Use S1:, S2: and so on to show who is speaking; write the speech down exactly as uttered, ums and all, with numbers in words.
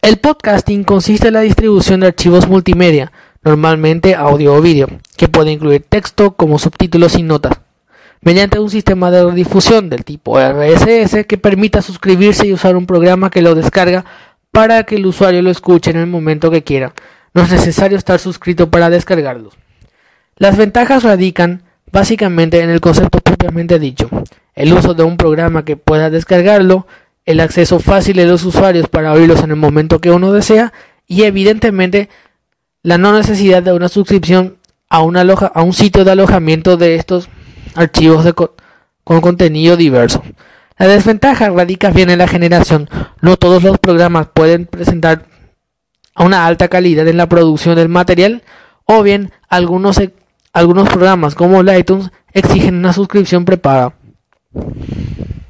S1: El podcasting consiste en la distribución de archivos multimedia, normalmente audio o vídeo, que puede incluir texto como subtítulos y notas, mediante un sistema de redifusión del tipo R S S que permita suscribirse y usar un programa que lo descarga para que el usuario lo escuche en el momento que quiera. No es necesario estar suscrito para descargarlos. Las ventajas radican básicamente en el concepto propiamente dicho, el uso de un programa que pueda descargarlo, el acceso fácil de los usuarios para oírlos en el momento que uno desea y evidentemente la no necesidad de una suscripción a un, aloja- a un sitio de alojamiento de estos archivos de co- con contenido diverso. La desventaja radica bien en la generación. No todos los programas pueden presentar una alta calidad en la producción del material, o bien algunos, e- algunos programas como el iTunes exigen una suscripción prepaga.